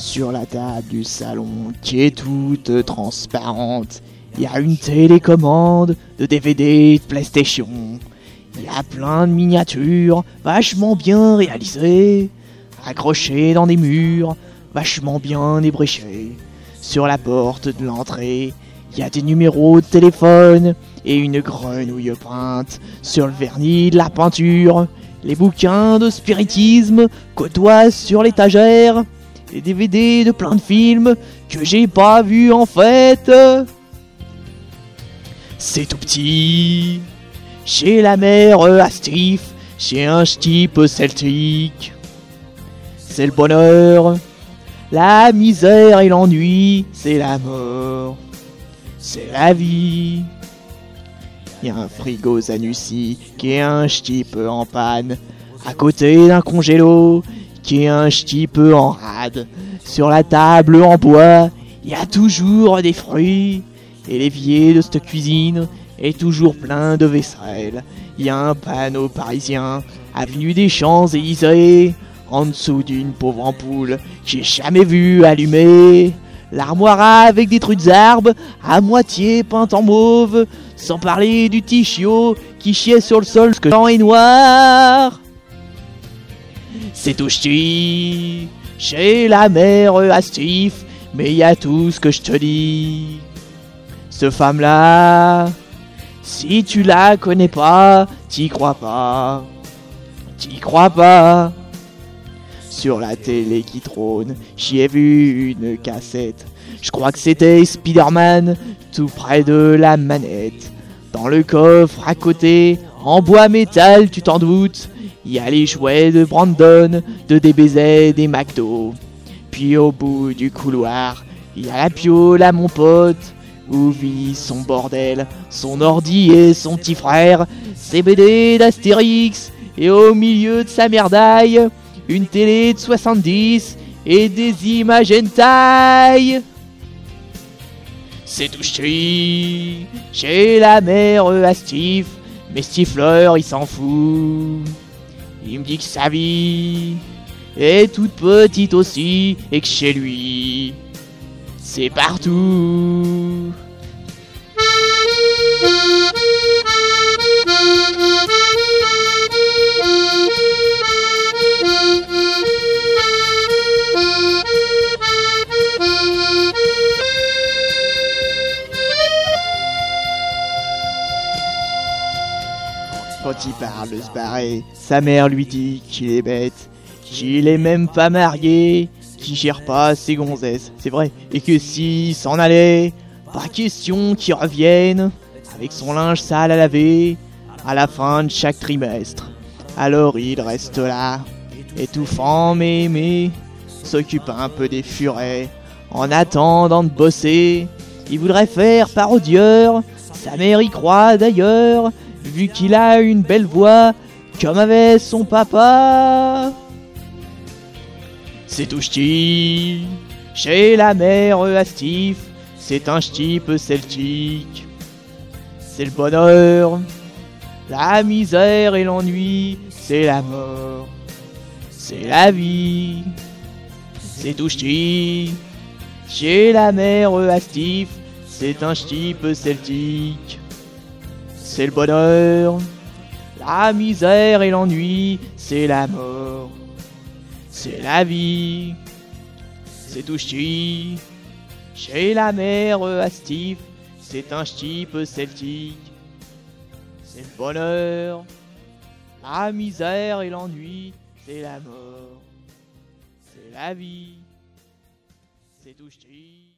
Sur la table du salon, qui est toute transparente, il y a une télécommande de DVD de PlayStation. Il y a plein de miniatures vachement bien réalisées, accrochées dans des murs, vachement bien ébréchés. Sur la porte de l'entrée, il y a des numéros de téléphone et une grenouille peinte sur le vernis de la peinture. Les bouquins de spiritisme côtoient sur l'étagère. Les DVD de plein de films que j'ai pas vus en fait. C'est tout petit. Chez la mère à Steve, chez un type celtique. C'est le bonheur, la misère et l'ennui, c'est la mort, c'est la vie. Y a un frigo Zanussi qui est un ch'ti peu en panne, à côté d'un congélo qui est un ch'ti peu en rade. Sur la table en bois, y a toujours des fruits, et l'évier de cette cuisine est toujours plein de vaisselle. Y a un panneau parisien, avenue des Champs-Élysées, en dessous d'une pauvre ampoule que j'ai jamais vue allumée. L'armoire avec des trucs d'arbres, à moitié peinte en mauve, sans parler du petit chiot qui chiait sur le sol, que blanc et noir. C'est tout ch'ti, chez la mère à Steve, mais y a tout ce que je te dis. Ce femme-là, si tu la connais pas, t'y crois pas, t'y crois pas. Sur la télé qui trône, j'y ai vu une cassette. Je crois que c'était Spider-Man, tout près de la manette. Dans le coffre à côté, en bois métal, tu t'en doutes, y a les jouets de Brandon, de DBZ, des McDo. Puis au bout du couloir, y a la piole à mon pote, où vit son bordel, son ordi et son petit frère, ses BD d'Astérix, et au milieu de sa merdaille, une télé de 70 et des images hentai. C'est tout ch'ti, chez la mère à Steve, mais Stifler il s'en fout. Il me dit que sa vie est toute petite aussi et que chez lui, c'est partout. Quand il parle de se barrer, sa mère lui dit qu'il est bête, qu'il est même pas marié, qu'il gère pas ses gonzesses, c'est vrai, et que s'il s'en allait, pas question qu'il revienne, avec son linge sale à laver, à la fin de chaque trimestre. Alors il reste là, étouffant mais aimé, s'occupe un peu des furets, en attendant de bosser. Il voudrait faire parodieur, sa mère y croit d'ailleurs, vu qu'il a une belle voix, comme avait son papa. C'est tout ch'ti, chez la mère à Steve, c'est un ch'ti peu celtique. C'est le bonheur, la misère et l'ennui, c'est la mort, c'est la vie. C'est tout ch'ti, chez la mère à Steve, c'est un ch'ti peu celtique. C'est le bonheur, la misère et l'ennui, c'est la mort, c'est la vie. C'est tout ch'ti, chez la mère à Steve, c'est un ch'ti peu celtique. C'est le bonheur, la misère et l'ennui, c'est la mort, c'est la vie. C'est tout ch'ti.